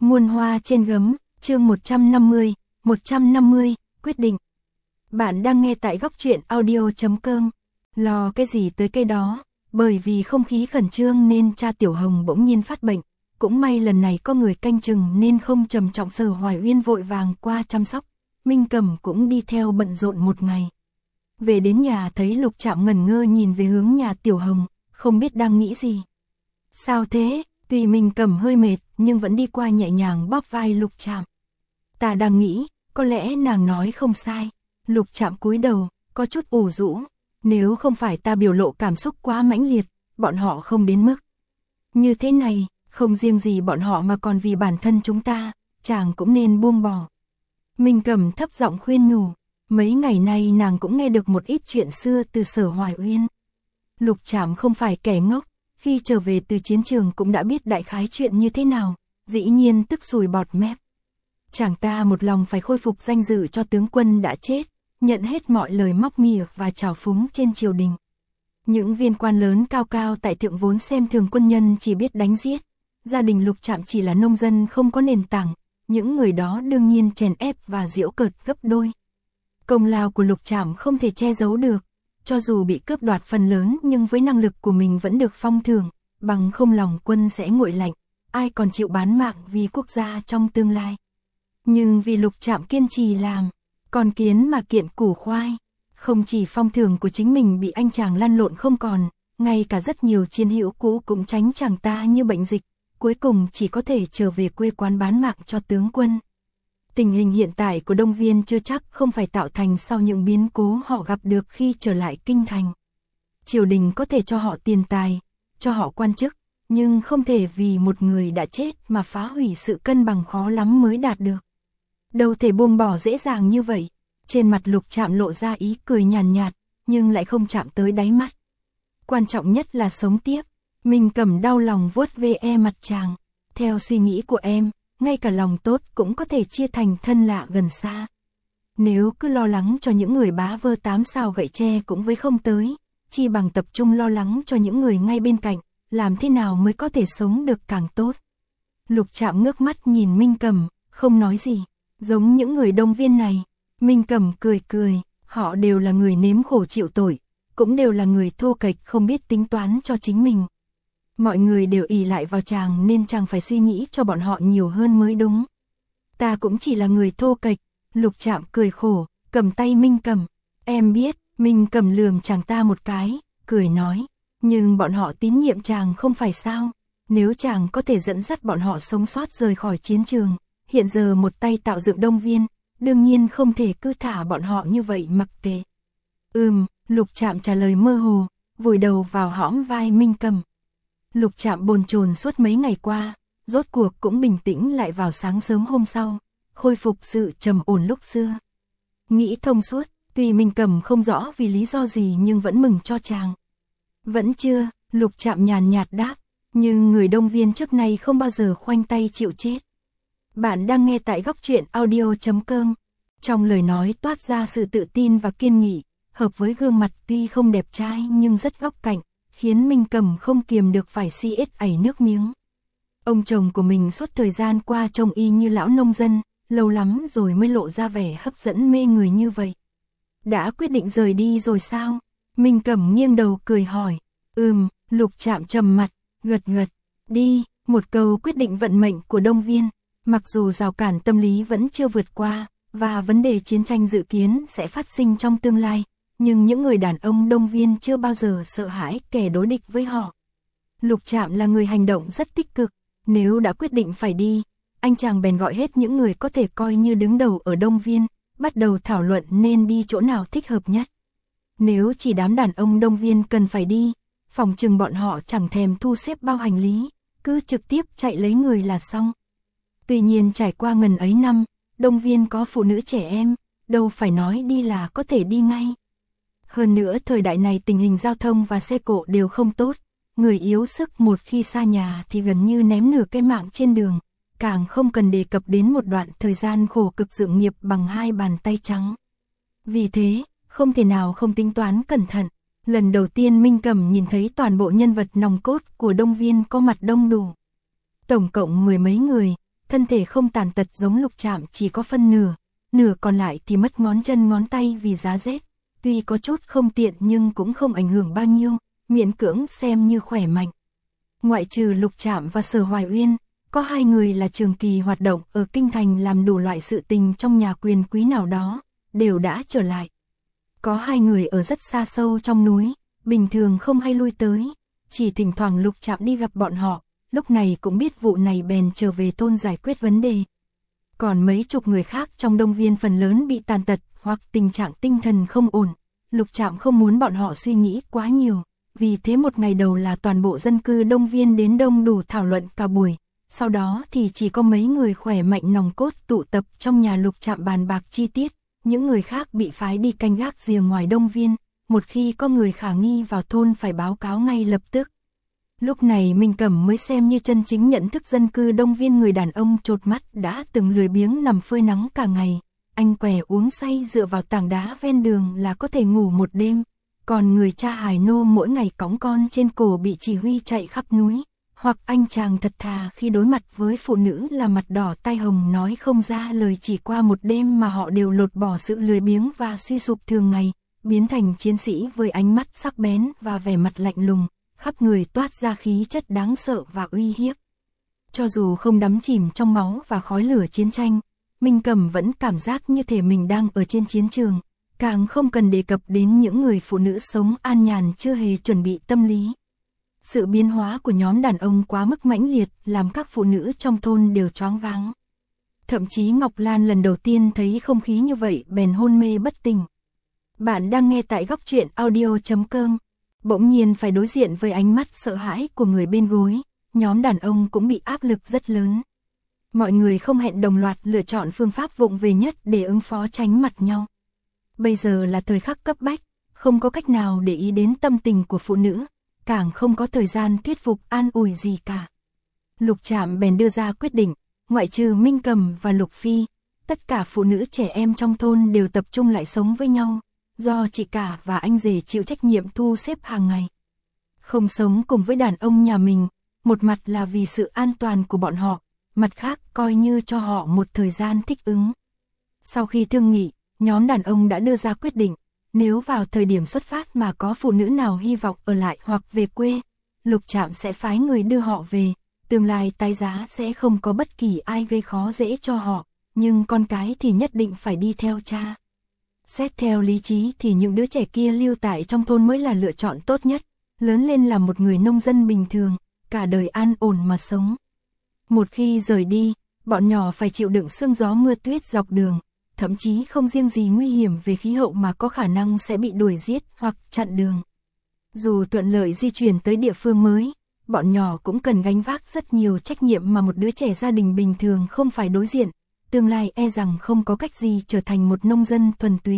Muôn hoa trên gấm, chương 150, quyết định. Bạn đang nghe tại góc truyện audio.com. Lo cái gì tới cái đó, bởi vì không khí khẩn trương nên cha Tiểu Hồng bỗng nhiên phát bệnh. Cũng may lần này có người canh chừng nên không trầm trọng. Sở Hoài Uyên vội vàng qua chăm sóc. Minh Cẩm cũng đi theo bận rộn một ngày. Về đến nhà thấy Lục Trạm ngẩn ngơ nhìn về hướng nhà Tiểu Hồng, không biết đang nghĩ gì. Sao thế? Tuy Minh Cẩm hơi mệt nhưng vẫn đi qua nhẹ nhàng bóp vai Lục Trạm. Ta đang nghĩ, có lẽ nàng nói không sai. Lục Trạm cúi đầu, có chút ủ rũ. Nếu không phải ta biểu lộ cảm xúc quá mãnh liệt, bọn họ không đến mức như thế này. Không riêng gì bọn họ mà còn vì bản thân chúng ta, chàng cũng nên buông bỏ. Minh Cẩm thấp giọng khuyên nhủ. Mấy ngày nay nàng cũng nghe được một ít chuyện xưa từ Sở Hoài Uyên. Lục Trạm không phải kẻ ngốc, khi trở về từ chiến trường cũng đã biết đại khái chuyện như thế nào, dĩ nhiên tức sùi bọt mép. Chàng ta một lòng phải khôi phục danh dự cho tướng quân đã chết, nhận hết mọi lời móc mỉa và trào phúng trên triều đình. Những viên quan lớn cao cao tại thượng vốn xem thường quân nhân chỉ biết đánh giết. Gia đình Lục Trạm chỉ là nông dân không có nền tảng, những người đó đương nhiên chèn ép và giễu cợt gấp đôi. Công lao của Lục Trạm không thể che giấu được, cho dù bị cướp đoạt phần lớn nhưng với năng lực của mình vẫn được phong thưởng, bằng không lòng quân sẽ nguội lạnh, ai còn chịu bán mạng vì quốc gia trong tương lai. Nhưng vì Lục Trạm kiên trì làm, còn kiến mà kiện củ khoai, không chỉ phong thưởng của chính mình bị anh chàng lăn lộn không còn, ngay cả rất nhiều chiến hữu cũ cũng tránh chàng ta như bệnh dịch, cuối cùng chỉ có thể trở về quê quán bán mạng cho tướng quân. Tình hình hiện tại của Đông Viên chưa chắc không phải tạo thành sau những biến cố họ gặp được khi trở lại kinh thành. Triều đình có thể cho họ tiền tài, cho họ quan chức, nhưng không thể vì một người đã chết mà phá hủy sự cân bằng khó lắm mới đạt được. Đâu thể buông bỏ dễ dàng như vậy. Trên mặt Lục Trạm lộ ra ý cười nhàn nhạt, nhưng lại không chạm tới đáy mắt. Quan trọng nhất là sống tiếp. Minh Cẩm đau lòng vuốt ve mặt chàng. Theo suy nghĩ của em, ngay cả lòng tốt cũng có thể chia thành thân lạ gần xa. Nếu cứ lo lắng cho những người bá vơ 8 sao gậy tre cũng với không tới, chi bằng tập trung lo lắng cho những người ngay bên cạnh, làm thế nào mới có thể sống được càng tốt. Lục Trạm ngước mắt nhìn Minh Cẩm, không nói gì. Giống những người Đông Viên này, Minh Cẩm cười cười, họ đều là người nếm khổ chịu tội, cũng đều là người thô kệch không biết tính toán cho chính mình. Mọi người đều ỷ lại vào chàng nên chàng phải suy nghĩ cho bọn họ nhiều hơn mới đúng. Ta cũng chỉ là người thô kệch. Lục Trạm cười khổ, cầm tay Minh Cẩm. Em biết. Minh Cẩm lườm chàng ta một cái, cười nói. Nhưng bọn họ tín nhiệm chàng không phải sao. Nếu chàng có thể dẫn dắt bọn họ sống sót rời khỏi chiến trường, hiện giờ một tay tạo dựng Đông Viên, đương nhiên không thể cứ thả bọn họ như vậy mặc kệ. Lục Trạm trả lời mơ hồ, vùi đầu vào hõm vai Minh Cẩm. Lục Trạm bồn chồn suốt mấy ngày qua, rốt cuộc cũng bình tĩnh lại vào sáng sớm hôm sau, khôi phục sự trầm ổn lúc xưa. Nghĩ thông suốt, tuy Minh Cẩm không rõ vì lý do gì nhưng vẫn mừng cho chàng. Vẫn chưa, Lục Trạm nhàn nhạt đáp, nhưng người Đông Viên trước nay không bao giờ khoanh tay chịu chết. Bạn đang nghe tại góc truyện audio.com. Trong lời nói toát ra sự tự tin và kiên nghị, hợp với gương mặt tuy không đẹp trai nhưng rất góc cạnh, khiến Minh Cẩm không kiềm được phải ảy nước miếng. Ông chồng của mình suốt thời gian qua trông y như lão nông dân, lâu lắm rồi mới lộ ra vẻ hấp dẫn mê người như vậy. Đã quyết định rời đi rồi sao? Minh Cẩm nghiêng đầu cười hỏi. Lục Trạm trầm mặt, gật đi, một câu quyết định vận mệnh của Đông Viên. Mặc dù rào cản tâm lý vẫn chưa vượt qua, và vấn đề chiến tranh dự kiến sẽ phát sinh trong tương lai, nhưng những người đàn ông Đông Viên chưa bao giờ sợ hãi kẻ đối địch với họ. Lục Trạm là người hành động rất tích cực, nếu đã quyết định phải đi, anh chàng bèn gọi hết những người có thể coi như đứng đầu ở Đông Viên, bắt đầu thảo luận nên đi chỗ nào thích hợp nhất. Nếu chỉ đám đàn ông Đông Viên cần phải đi, phòng chừng bọn họ chẳng thèm thu xếp bao hành lý, cứ trực tiếp chạy lấy người là xong. Tuy nhiên trải qua ngần ấy năm, Đông Viên có phụ nữ trẻ em, đâu phải nói đi là có thể đi ngay. Hơn nữa thời đại này tình hình giao thông và xe cộ đều không tốt, người yếu sức một khi xa nhà thì gần như ném nửa cái mạng trên đường, càng không cần đề cập đến một đoạn thời gian khổ cực dựng nghiệp bằng 2 bàn tay trắng. Vì thế, không thể nào không tính toán cẩn thận. Lần đầu tiên Minh Cẩm nhìn thấy toàn bộ nhân vật nòng cốt của Đông Viên có mặt đông đủ. Tổng cộng 10 mấy người, thân thể không tàn tật giống Lục Trạm chỉ có phân nửa, nửa còn lại thì mất ngón chân ngón tay vì giá rét. Tuy có chút không tiện nhưng cũng không ảnh hưởng bao nhiêu, miễn cưỡng xem như khỏe mạnh. Ngoại trừ Lục Trạm và Sở Hoài Uyên, có hai người là trường kỳ hoạt động ở kinh thành làm đủ loại sự tình trong nhà quyền quý nào đó, đều đã trở lại. Có hai người ở rất xa sâu trong núi, bình thường không hay lui tới, chỉ thỉnh thoảng Lục Trạm đi gặp bọn họ, lúc này cũng biết vụ này bèn trở về thôn giải quyết vấn đề. Còn mấy chục người khác trong Đông Viên phần lớn bị tàn tật hoặc tình trạng tinh thần không ổn, Lục Trạm không muốn bọn họ suy nghĩ quá nhiều, vì thế một ngày đầu là toàn bộ dân cư Đông Viên đến đông đủ thảo luận cả buổi, sau đó thì chỉ có mấy người khỏe mạnh nòng cốt tụ tập trong nhà Lục Trạm bàn bạc chi tiết, những người khác bị phái đi canh gác rìa ngoài Đông Viên, một khi có người khả nghi vào thôn phải báo cáo ngay lập tức. Lúc này Minh Cẩm mới xem như chân chính nhận thức dân cư Đông Viên, người đàn ông chột mắt đã từng lười biếng nằm phơi nắng cả ngày, anh què uống say dựa vào tảng đá ven đường là có thể ngủ một đêm, còn người cha hài nô mỗi ngày cõng con trên cổ bị chỉ huy chạy khắp núi, hoặc anh chàng thật thà khi đối mặt với phụ nữ là mặt đỏ tai hồng nói không ra lời, chỉ qua một đêm mà họ đều lột bỏ sự lười biếng và suy sụp thường ngày, biến thành chiến sĩ với ánh mắt sắc bén và vẻ mặt lạnh lùng, khắp người toát ra khí chất đáng sợ và uy hiếp. Cho dù không đắm chìm trong máu và khói lửa chiến tranh, Minh Cẩm vẫn cảm giác như thể mình đang ở trên chiến trường, càng không cần đề cập đến những người phụ nữ sống an nhàn chưa hề chuẩn bị tâm lý. Sự biến hóa của nhóm đàn ông quá mức mãnh liệt làm các phụ nữ trong thôn đều choáng váng. Thậm chí Ngọc Lan lần đầu tiên thấy không khí như vậy bèn hôn mê bất tỉnh. Bạn đang nghe tại Góc Truyện Audio.com. Bỗng nhiên phải đối diện với ánh mắt sợ hãi của người bên gối, nhóm đàn ông cũng bị áp lực rất lớn. Mọi người không hẹn đồng loạt lựa chọn phương pháp vụng về nhất để ứng phó tránh mặt nhau. Bây giờ là thời khắc cấp bách, không có cách nào để ý đến tâm tình của phụ nữ, càng không có thời gian thuyết phục an ủi gì cả. Lục Trạm bèn đưa ra quyết định, ngoại trừ Minh Cẩm và Lục Phi, tất cả phụ nữ trẻ em trong thôn đều tập trung lại sống với nhau, do chị cả và anh rể chịu trách nhiệm thu xếp hàng ngày. Không sống cùng với đàn ông nhà mình, một mặt là vì sự an toàn của bọn họ, mặt khác coi như cho họ một thời gian thích ứng. Sau khi thương nghị, nhóm đàn ông đã đưa ra quyết định, nếu vào thời điểm xuất phát mà có phụ nữ nào hy vọng ở lại hoặc về quê, Lục Trạm sẽ phái người đưa họ về, tương lai tái giá sẽ không có bất kỳ ai gây khó dễ cho họ, nhưng con cái thì nhất định phải đi theo cha. Xét theo lý trí thì những đứa trẻ kia lưu tại trong thôn mới là lựa chọn tốt nhất, lớn lên là một người nông dân bình thường, cả đời an ổn mà sống. Một khi rời đi, bọn nhỏ phải chịu đựng sương gió mưa tuyết dọc đường, thậm chí không riêng gì nguy hiểm về khí hậu mà có khả năng sẽ bị đuổi giết hoặc chặn đường. Dù thuận lợi di chuyển tới địa phương mới, bọn nhỏ cũng cần gánh vác rất nhiều trách nhiệm mà một đứa trẻ gia đình bình thường không phải đối diện, tương lai e rằng không có cách gì trở thành một nông dân thuần túy.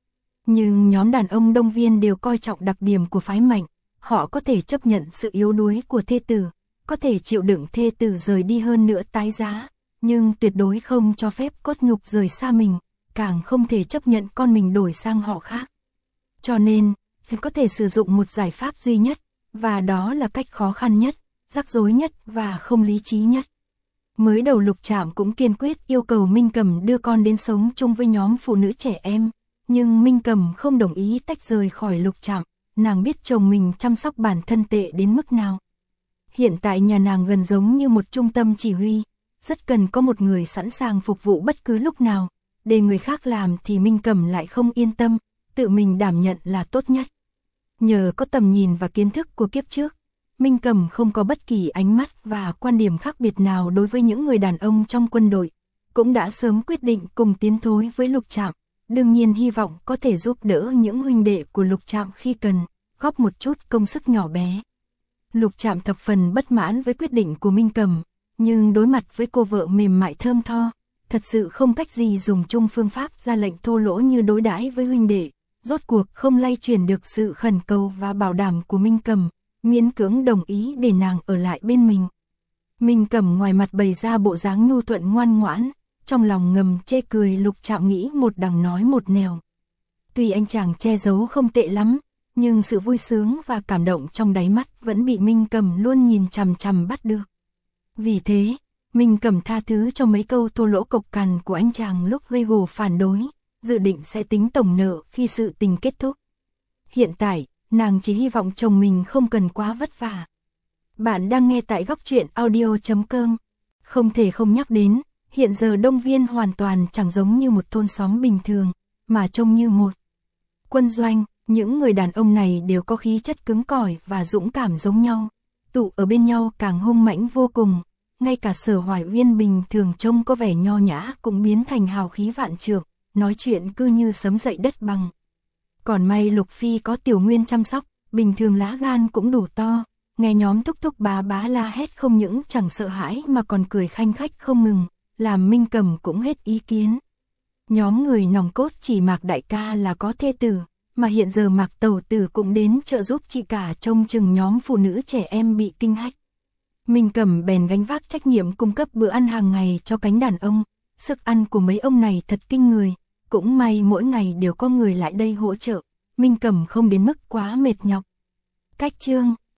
Nhưng nhóm đàn ông Đông Viên đều coi trọng đặc điểm của phái mạnh, họ có thể chấp nhận sự yếu đuối của thê tử, có thể chịu đựng thê tử rời đi hơn nữa tái giá, nhưng tuyệt đối không cho phép cốt nhục rời xa mình, càng không thể chấp nhận con mình đổi sang họ khác. Cho nên, phải có thể sử dụng một giải pháp duy nhất, và đó là cách khó khăn nhất, rắc rối nhất và không lý trí nhất. Mới đầu Lục Trạm cũng kiên quyết yêu cầu Minh Cẩm đưa con đến sống chung với nhóm phụ nữ trẻ em, nhưng Minh Cẩm không đồng ý tách rời khỏi Lục Trạm, nàng biết chồng mình chăm sóc bản thân tệ đến mức nào. Hiện tại nhà nàng gần giống như một trung tâm chỉ huy, rất cần có một người sẵn sàng phục vụ bất cứ lúc nào, để người khác làm thì Minh Cẩm lại không yên tâm, tự mình đảm nhận là tốt nhất. Nhờ có tầm nhìn và kiến thức của kiếp trước, Minh Cẩm không có bất kỳ ánh mắt và quan điểm khác biệt nào đối với những người đàn ông trong quân đội, cũng đã sớm quyết định cùng tiến thối với Lục Trạm, đương nhiên hy vọng có thể giúp đỡ những huynh đệ của Lục Trạm khi cần, góp một chút công sức nhỏ bé. Lục Trạm thập phần bất mãn với quyết định của Minh Cẩm, nhưng đối mặt với cô vợ mềm mại thơm tho, thật sự không cách gì dùng chung phương pháp ra lệnh thô lỗ như đối đãi với huynh đệ, rốt cuộc không lay chuyển được sự khẩn cầu và bảo đảm của Minh Cẩm, miễn cưỡng đồng ý để nàng ở lại bên mình. Minh Cẩm ngoài mặt bày ra bộ dáng nhu thuận ngoan ngoãn, trong lòng ngầm chê cười Lục Trạm nghĩ một đằng nói một nẻo. Tuy anh chàng che giấu không tệ lắm, nhưng sự vui sướng và cảm động trong đáy mắt vẫn bị Minh Cẩm luôn nhìn chằm chằm bắt được. Vì thế, Minh Cẩm tha thứ cho mấy câu thô lỗ cộc cằn của anh chàng lúc gây gổ phản đối, dự định sẽ tính tổng nợ khi sự tình kết thúc. Hiện tại, nàng chỉ hy vọng chồng mình không cần quá vất vả. Bạn đang nghe tại góc truyện audio.com. Không thể không nhắc đến, hiện giờ Đông Viên hoàn toàn chẳng giống như một thôn xóm bình thường, mà trông như một quân doanh. Những người đàn ông này đều có khí chất cứng cỏi và dũng cảm giống nhau, tụ ở bên nhau càng hung mãnh vô cùng. Ngay cả Sở Hoài Uyên bình thường trông có vẻ nho nhã cũng biến thành hào khí vạn trượng, nói chuyện cứ như sấm dậy đất bằng. Còn may Lục Phi có Tiểu Nguyên chăm sóc, bình thường lá gan cũng đủ to, nghe nhóm thúc thúc bá bá la hét không những chẳng sợ hãi mà còn cười khanh khách không ngừng, làm Minh Cẩm cũng hết ý kiến. Nhóm người nòng cốt chỉ Mạc đại ca là có thê tử, mà hiện giờ Mạc tẩu tử cũng đến trợ giúp chị cả trông chừng nhóm phụ nữ trẻ em bị kinh hách. Minh Cẩm bèn gánh vác trách nhiệm cung cấp bữa ăn hàng ngày cho cánh đàn ông, sức ăn của mấy ông này thật kinh người, cũng may mỗi ngày đều có người lại đây hỗ trợ, Minh Cẩm không đến mức quá mệt nhọc. Cách chương